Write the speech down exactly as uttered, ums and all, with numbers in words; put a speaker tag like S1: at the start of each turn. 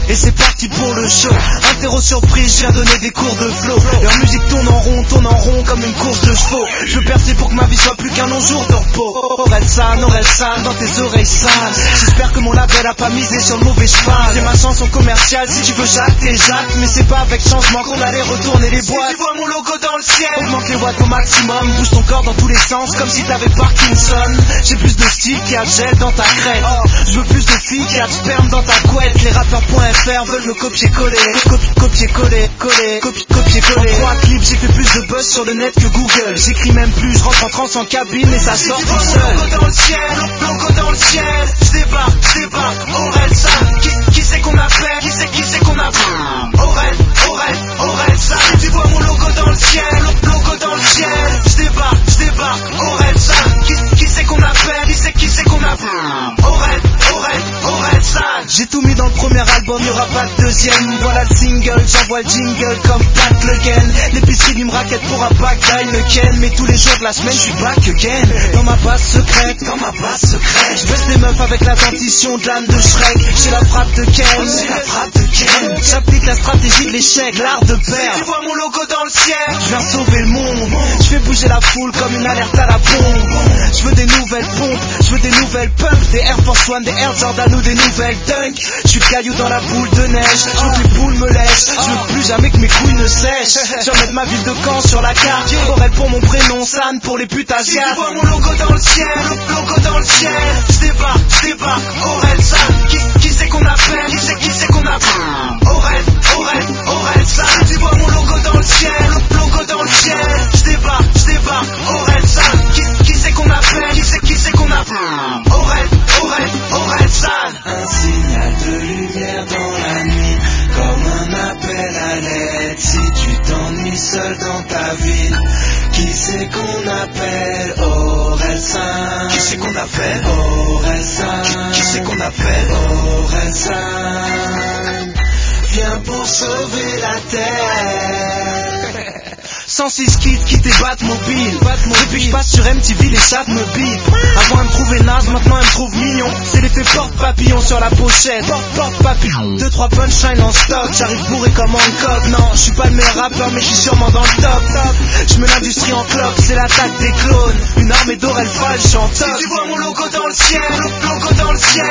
S1: et c'est parti pour le show. Interro surprise, je viens donner des cours de flow. Leur musique tourne en rond, tourne en rond comme une course de chevaux. Je veux percer pour que ma vie soit plus qu'un long jour de repos. Orelsan, Orelsan, dans tes oreilles sales. J'espère que mon label a pas misé sur le mauvais cheval. J'ai ma chanson commerciale, si tu veux Jacques, t'es Jacques. Mais c'est pas avec changement qu'on allait retourner les boîtes. Si tu vois mon logo dans le ciel, augmente les watts au maximum. Bouge ton corps dans tous les sens, comme si t'avais Parkinson. J'ai plus de style qu'il y a de gel dans ta crête. Oh, je veux plus de filles qu'il y a de sperme dans ta couette. Les rappeurs.fr veulent me copier-coller. Copier-coller, coller, copier-coller. En trois clips, j'ai fait plus de buzz sur le net que Google. J'écris même plus, je rentre en transe en cabine et ça sort tout seul. Logo dans le ciel, logo dans le ciel. Je débarque, je débarque, Orelsan. Qui, qui c'est qu'on appelle, qui c'est, qui c'est qu'on appelle? Orel, Orel, Orelsan. Tu vois mon logo dans le ciel, logo dans le ciel. Je débarque, je débarque, Orelsan. Qui, qui c'est qu'on appelle, qui c'est, qui c'est qu'on appelle? Orel, Orel, Orelsan. J'ai tout mis dans le premier album, y'aura pas de deuxième. Voilà le single, j'envoie le jingle comme Pat Le Ken. L'épicerie d'une raquette pour un back le Ken. Mais tous les jours de la semaine, je suis back again. Dans ma base secrète, dans ma base secrète. Je baisse des meufs avec la dentition de l'âne de Shrek. J'ai la frappe de Ken, c'est la frappe de Ken. J'applique la stratégie de l'échec, l'art de perdre. Tu vois mon logo dans le ciel, je viens sauver le monde. Je fais bouger la foule comme une alerte à la bombe. Je veux des nouvelles pompes, je veux des nouvelles pumps. Des Air Force One, des Air Jordan ou des nouvelles Dunk. Je suis le caillou dans la boule de neige. Je veux que les poules me lèchent. Je veux plus jamais que mes couilles ne sèchent. Je vais mettre ma ville de Caen sur la carte. Orel pour mon prénom, San pour les putes asiates. Tu vois mon logo dans le ciel, logo dans le ciel. Je débarque, je débarque, Orelsan. Qui, qui c'est qu'on appelle, qui c'est, qui c'est qu'on appelle? Orel, Orel, Orelsan. Tu vois mon logo dans le ciel, logo dans le ciel. Je débarque, je débarque, Orelsan. Qui, qui c'est qu'on appelle, qui c'est, qui c'est qu'on appelle? Orel, Orel, Orelsan.
S2: Un signal de lumière dans la nuit, comme un appel à l'aide. Si tu t'ennuies seul dans ta ville, qui c'est qu'on appelle? Orelsan.
S1: Qui c'est qu'on appelle?
S2: Orelsan.
S1: Qui, qui c'est qu'on appelle?
S2: Orelsan. Viens pour sauver la terre.
S1: cent six kids qui tes Batmobile. Depuis je passe sur M T V, les chats me bip. Avant elle me trouvait naze, maintenant elle me trouve mignon. C'est l'effet porte-papillon sur la pochette. Porte-porte-papillon. Deux trois punchlines en stock. J'arrive bourré comme Hancock. Non, je suis pas le meilleur rappeur mais je suis sûrement dans le top. Je mets l'industrie en clope, c'est l'attaque des clones. Une armée d'Orel Fall, je suis en top.
S2: Si tu vois mon logo dans le ciel, logo dans le ciel.